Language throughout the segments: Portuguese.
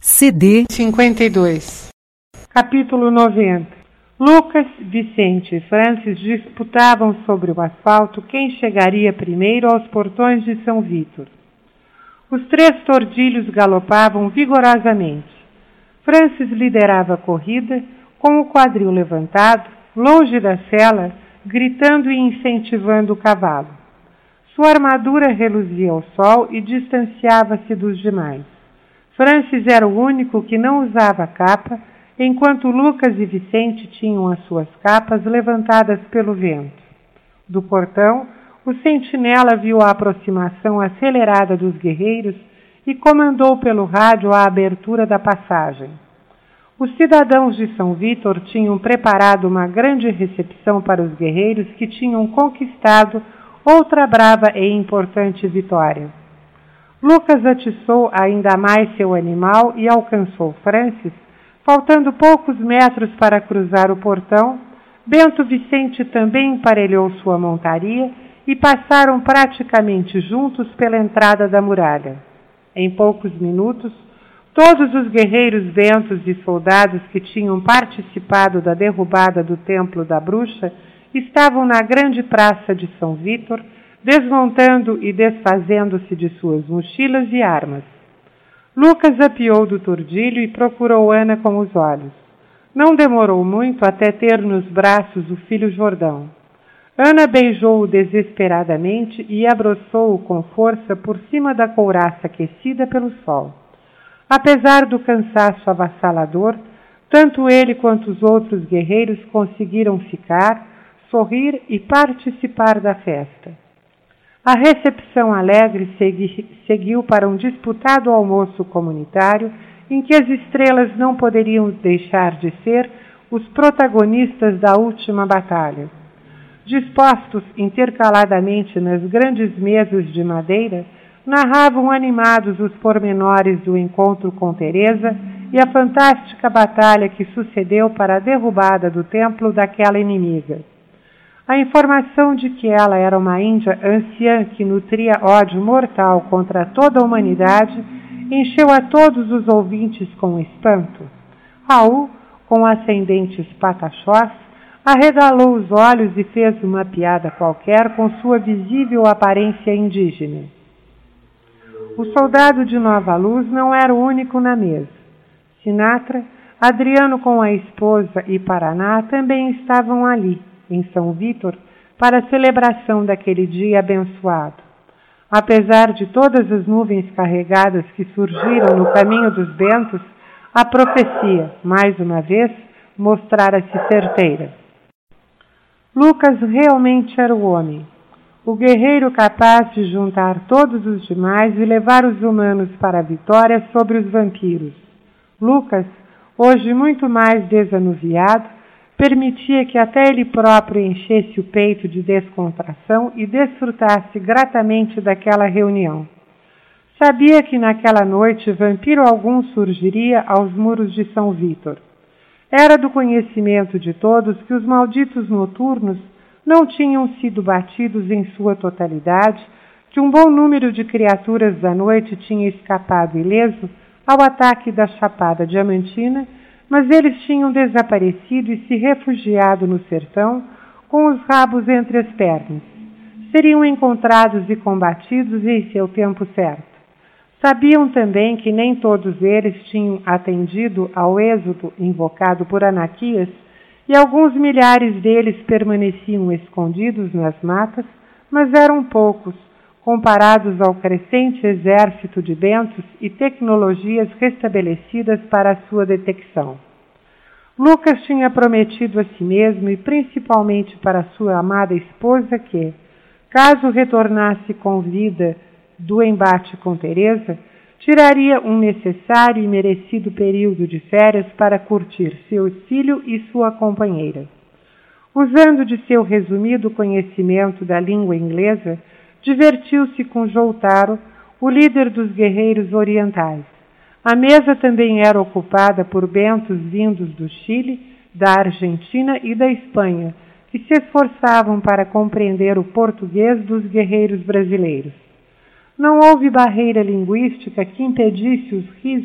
CD 52. Capítulo 90. Lucas, Vicente e Francis disputavam sobre o asfalto quem chegaria primeiro aos portões de São Vítor. Os três tordilhos galopavam vigorosamente. Francis liderava a corrida, com o quadril levantado, longe da sela, gritando e incentivando o cavalo. Sua armadura reluzia ao sol e distanciava-se dos demais. Francis era o único que não usava capa, enquanto Lucas e Vicente tinham as suas capas levantadas pelo vento. Do portão, o sentinela viu a aproximação acelerada dos guerreiros e comandou pelo rádio a abertura da passagem. Os cidadãos de São Vítor tinham preparado uma grande recepção para os guerreiros que tinham conquistado outra brava e importante vitória. Lucas atiçou ainda mais seu animal e alcançou Francis, faltando poucos metros para cruzar o portão. Bento Vicente também emparelhou sua montaria e passaram praticamente juntos pela entrada da muralha. Em poucos minutos, todos os guerreiros bentos e soldados que tinham participado da derrubada do Templo da Bruxa estavam na grande praça de São Vítor, desmontando e desfazendo-se de suas mochilas e armas. Lucas apiou do tordilho e procurou Ana com os olhos. Não demorou muito até ter nos braços o filho Jordão. Ana beijou-o desesperadamente e abraçou-o com força por cima da couraça aquecida pelo sol. Apesar do cansaço avassalador, tanto ele quanto os outros guerreiros conseguiram ficar, sorrir e participar da festa. A recepção alegre seguiu para um disputado almoço comunitário em que as estrelas não poderiam deixar de ser os protagonistas da última batalha. Dispostos intercaladamente nas grandes mesas de madeira, narravam animados os pormenores do encontro com Teresa e a fantástica batalha que sucedeu para a derrubada do templo daquela inimiga. A informação de que ela era uma índia anciã que nutria ódio mortal contra toda a humanidade encheu a todos os ouvintes com espanto. Raul, com ascendentes pataxós, arregalou os olhos e fez uma piada qualquer com sua visível aparência indígena. O soldado de Nova Luz não era o único na mesa. Sinatra, Adriano com a esposa e Paraná também estavam ali, em São Vítor, para a celebração daquele dia abençoado. Apesar de todas as nuvens carregadas que surgiram no caminho dos bentos, a profecia, mais uma vez, mostrara-se certeira. Lucas realmente era o homem, o guerreiro capaz de juntar todos os demais e levar os humanos para a vitória sobre os vampiros. Lucas, hoje muito mais desanuviado, permitia que até ele próprio enchesse o peito de descontração e desfrutasse gratamente daquela reunião. Sabia que naquela noite vampiro algum surgiria aos muros de São Vítor. Era do conhecimento de todos que os malditos noturnos não tinham sido batidos em sua totalidade, que um bom número de criaturas da noite tinha escapado ileso ao ataque da Chapada Diamantina, mas eles tinham desaparecido e se refugiado no sertão com os rabos entre as pernas. Seriam encontrados e combatidos em seu tempo certo. Sabiam também que nem todos eles tinham atendido ao êxodo invocado por Anaquias e alguns milhares deles permaneciam escondidos nas matas, mas eram poucos, comparados ao crescente exército de bentos e tecnologias restabelecidas para a sua detecção. Lucas tinha prometido a si mesmo e principalmente para sua amada esposa que, caso retornasse com vida do embate com Teresa, tiraria um necessário e merecido período de férias para curtir seu filho e sua companheira. Usando de seu resumido conhecimento da língua inglesa, divertiu-se com Joutaro, o líder dos guerreiros orientais. A mesa também era ocupada por bentos vindos do Chile, da Argentina e da Espanha, que se esforçavam para compreender o português dos guerreiros brasileiros. Não houve barreira linguística que impedisse os risos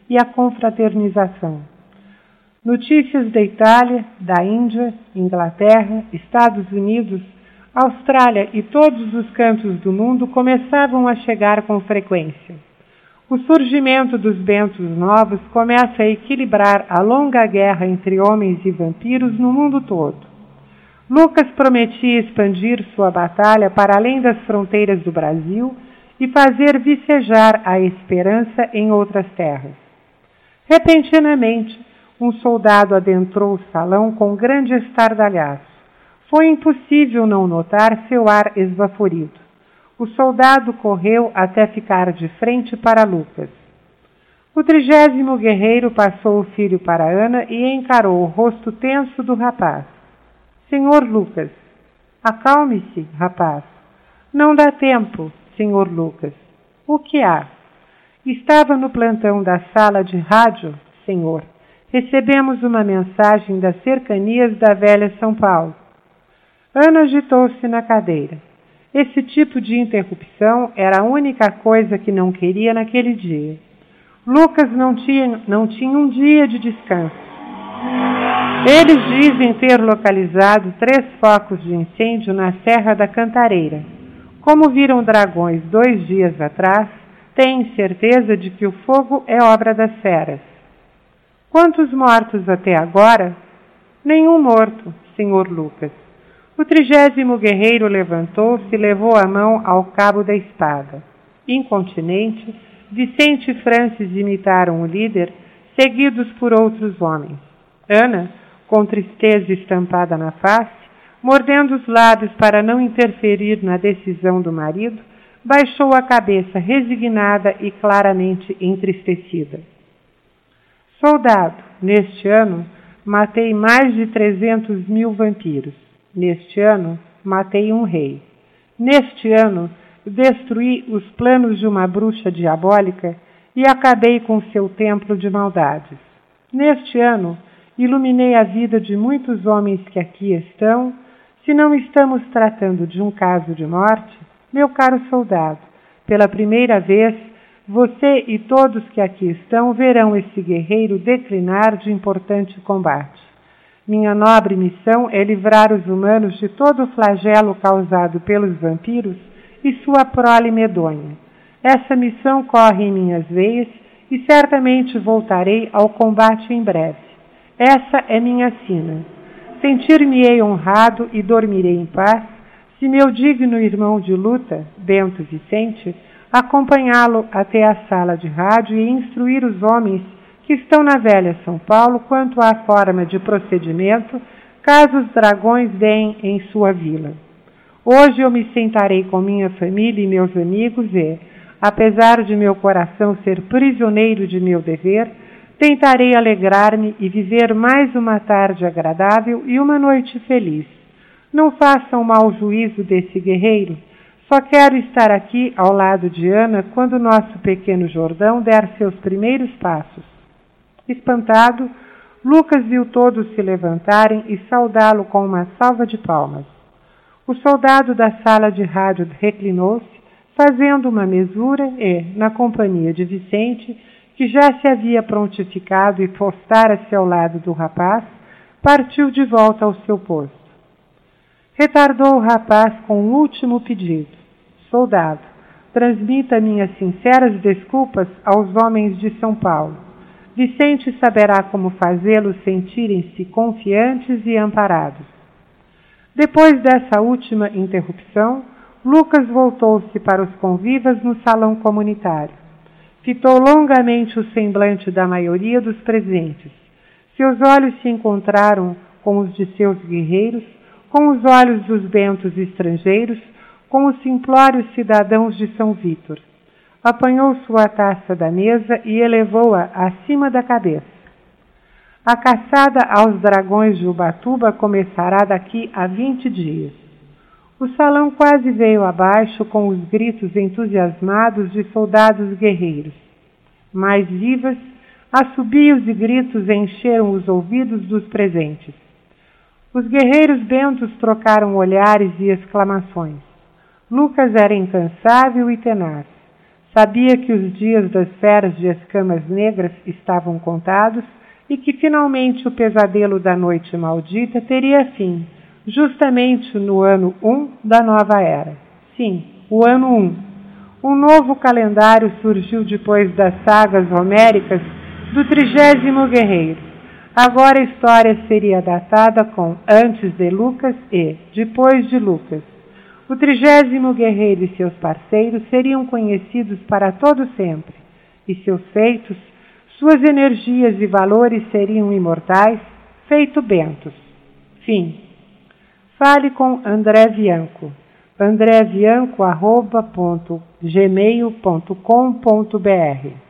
e a confraternização. Notícias da Itália, da Índia, Inglaterra, Estados Unidos, Austrália e todos os cantos do mundo começavam a chegar com frequência. O surgimento dos bentos novos começa a equilibrar a longa guerra entre homens e vampiros no mundo todo. Lucas prometia expandir sua batalha para além das fronteiras do Brasil e fazer vicejar a esperança em outras terras. Repentinamente, um soldado adentrou o salão com grande estardalhaço. Foi impossível não notar seu ar esbaforido. O soldado correu até ficar de frente para Lucas. O 30º guerreiro passou o filho para Ana e encarou o rosto tenso do rapaz. Senhor Lucas. Acalme-se, rapaz. Não dá tempo, Senhor Lucas. O que há? Estava no plantão da sala de rádio, senhor. Recebemos uma mensagem das cercanias da velha São Paulo. Ana agitou-se na cadeira. Esse tipo de interrupção era a única coisa que não queria naquele dia. Lucas não tinha um dia de descanso. Eles dizem ter localizado 3 focos de incêndio na Serra da Cantareira. Como viram dragões 2 dias atrás, têm certeza de que o fogo é obra das feras. Quantos mortos até agora? Nenhum morto, senhor Lucas. O 30º guerreiro levantou-se e levou a mão ao cabo da espada. Incontinente, Vicente e Francis imitaram o líder, seguidos por outros homens. Ana, com tristeza estampada na face, mordendo os lábios para não interferir na decisão do marido, baixou a cabeça resignada e claramente entristecida. Soldado, neste ano, matei mais de 300.000 vampiros. Neste ano, matei um rei. Neste ano, destruí os planos de uma bruxa diabólica e acabei com seu templo de maldades. Neste ano, iluminei a vida de muitos homens que aqui estão. Se não estamos tratando de um caso de morte, meu caro soldado, pela primeira vez, você e todos que aqui estão verão esse guerreiro declinar de importante combate. Minha nobre missão é livrar os humanos de todo o flagelo causado pelos vampiros e sua prole medonha. Essa missão corre em minhas veias e certamente voltarei ao combate em breve. Essa é minha sina. Sentir-me-ei honrado e dormirei em paz, se meu digno irmão de luta, Bento Vicente, acompanhá-lo até a sala de rádio e instruir os homens que estão na velha São Paulo quanto à forma de procedimento, caso os dragões deem em sua vila. Hoje eu me sentarei com minha família e meus amigos e, apesar de meu coração ser prisioneiro de meu dever, tentarei alegrar-me e viver mais uma tarde agradável e uma noite feliz. Não façam mau juízo desse guerreiro. Só quero estar aqui ao lado de Ana quando nosso pequeno Jordão der seus primeiros passos. Espantado, Lucas viu todos se levantarem e saudá-lo com uma salva de palmas. O soldado da sala de rádio reclinou-se, fazendo uma mesura e, na companhia de Vicente, que já se havia prontificado e postara-se ao lado do rapaz, partiu de volta ao seu posto. Retardou o rapaz com um último pedido. Soldado, transmita minhas sinceras desculpas aos homens de São Paulo. Vicente saberá como fazê-los sentirem-se confiantes e amparados. Depois dessa última interrupção, Lucas voltou-se para os convivas no salão comunitário. Fitou longamente o semblante da maioria dos presentes. Seus olhos se encontraram com os de seus guerreiros, com os olhos dos bentos estrangeiros, com os simplórios cidadãos de São Vítor. Apanhou sua taça da mesa e elevou-a acima da cabeça. A caçada aos dragões de Ubatuba começará daqui a 20 dias. O salão quase veio abaixo com os gritos entusiasmados de soldados guerreiros. Mais vivas, assobios e gritos encheram os ouvidos dos presentes. Os guerreiros bentos trocaram olhares e exclamações. Lucas era incansável e tenaz. Sabia que os dias das feras de escamas negras estavam contados e que finalmente o pesadelo da noite maldita teria fim, justamente no ano 1 da nova era. Sim, o ano 1. Um novo calendário surgiu depois das sagas homéricas do 30º guerreiro. Agora a história seria datada com antes de Lucas e depois de Lucas. O 30º guerreiro e seus parceiros seriam conhecidos para todo sempre, e seus feitos, suas energias e valores seriam imortais, feito bentos. Fim. Fale com André Bianco. andrebianco@gmail.com.br